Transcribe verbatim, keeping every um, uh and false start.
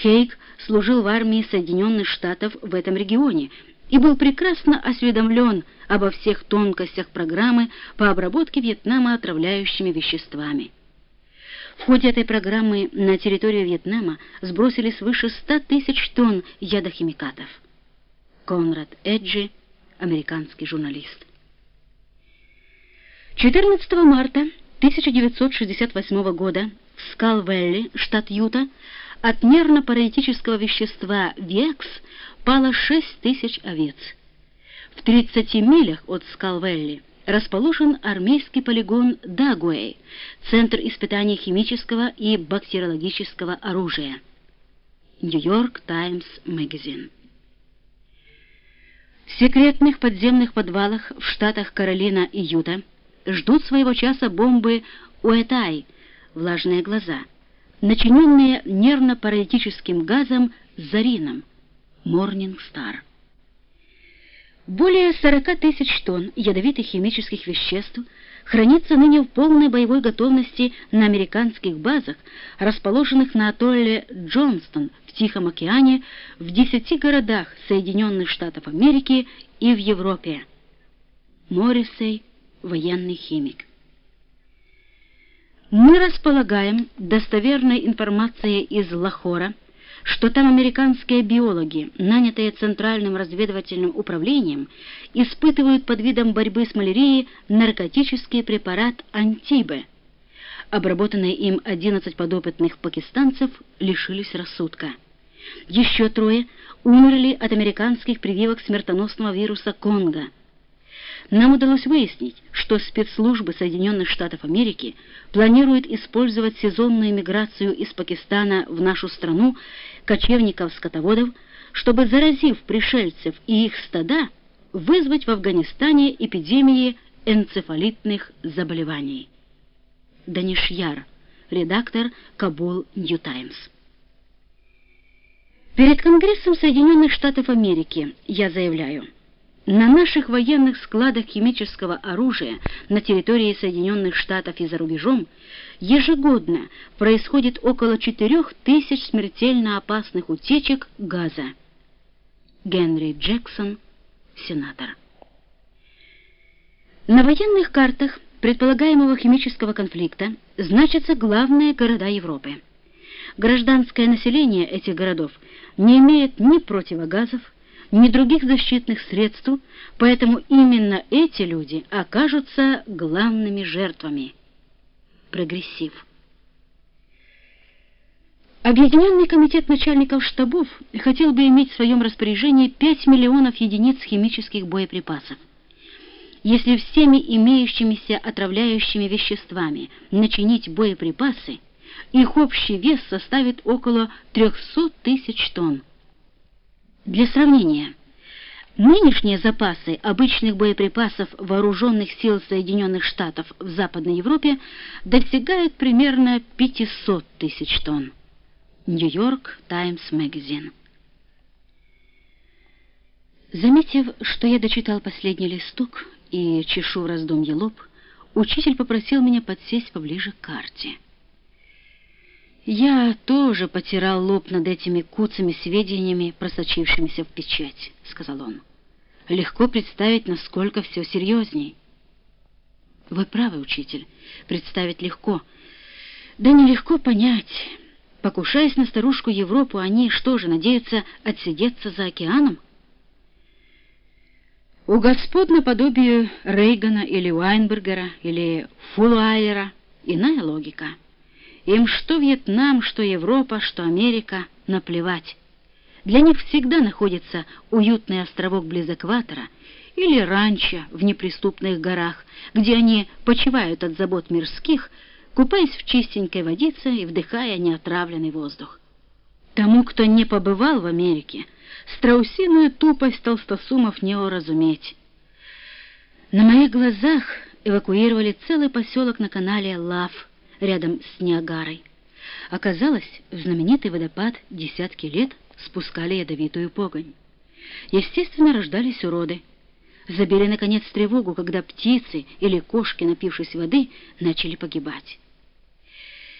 Хейг служил в армии Соединенных Штатов в этом регионе и был прекрасно осведомлен обо всех тонкостях программы по обработке Вьетнама отравляющими веществами. В ходе этой программы на территорию Вьетнама сбросили свыше ста тысяч тонн ядохимикатов. Конрад Эджи, американский журналист. четырнадцатого марта тысяча девятьсот шестьдесят восьмого года в Скал-Вэлли, штат Юта, от нервно-паралитического вещества Векс пало шесть тысяч овец. В тридцати милях от Скал-Вэлли расположен армейский полигон Дагуэй, центр испытаний химического и бактериологического оружия. Нью-Йорк Таймс Магазин. В секретных подземных подвалах в штатах Каролина и Юта ждут своего часа бомбы Уэтай, влажные глаза, начиненные нервно-паралитическим газом зарином, Morning Star. Более сорока тысяч тонн ядовитых химических веществ хранится ныне в полной боевой готовности на американских базах, расположенных на атолле Джонстон в Тихом океане, в десяти городах Соединенных Штатов Америки и в Европе. Моррисей, военный химик. Мы располагаем достоверной информацией из Лахора, что там американские биологи, нанятые Центральным разведывательным управлением, испытывают под видом борьбы с малярией наркотический препарат Антибе. Обработанные им одиннадцать подопытных пакистанцев лишились рассудка. Еще трое умерли от американских прививок смертоносного вируса Конго. Нам удалось выяснить, что спецслужбы Соединенных Штатов Америки планируют использовать сезонную миграцию из Пакистана в нашу страну кочевников-скотоводов, чтобы, заразив пришельцев и их стада, вызвать в Афганистане эпидемии энцефалитных заболеваний. Данишьяр, редактор Кабул Нью Таймс. Перед Конгрессом Соединенных Штатов Америки я заявляю: на наших военных складах химического оружия на территории Соединенных Штатов и за рубежом ежегодно происходит около четырех тысяч смертельно опасных утечек газа. Генри Джексон, сенатор. На военных картах предполагаемого химического конфликта значатся главные города Европы. Гражданское население этих городов не имеет ни противогазов, ни других защитных средств, поэтому именно эти люди окажутся главными жертвами. Прогрессив. Объединенный комитет начальников штабов хотел бы иметь в своем распоряжении пять миллионов единиц химических боеприпасов. Если всеми имеющимися отравляющими веществами начинить боеприпасы, их общий вес составит около трехсот тысяч тонн. Для сравнения, нынешние запасы обычных боеприпасов вооруженных сил Соединенных Штатов в Западной Европе достигают примерно пятисот тысяч тонн. Нью-Йорк Таймс Магазин. Заметив, что я дочитал последний листок и чешу в раздумье лоб, учитель попросил меня подсесть поближе к карте. «Я тоже потирал лоб над этими куцами сведениями, просочившимися в печать», — сказал он. «Легко представить, насколько все серьезней». «Вы правы, учитель, представить легко. Да нелегко понять. Покушаясь на старушку Европу, они что же, надеются отсидеться за океаном?» «У господ наподобие Рейгана или Уайнбергера или Фулуайера иная логика. Им что Вьетнам, что Европа, что Америка — наплевать. Для них всегда находится уютный островок близ экватора или ранчо в неприступных горах, где они почивают от забот мирских, купаясь в чистенькой водице и вдыхая неотравленный воздух. Тому, кто не побывал в Америке, страусиную тупость толстосумов не уразуметь. На моих глазах эвакуировали целый поселок на канале Лав, рядом с Ниагарой. Оказалось, в знаменитый водопад десятки лет спускали ядовитую погонь. Естественно, рождались уроды. Забили, наконец, тревогу, когда птицы или кошки, напившись воды, начали погибать.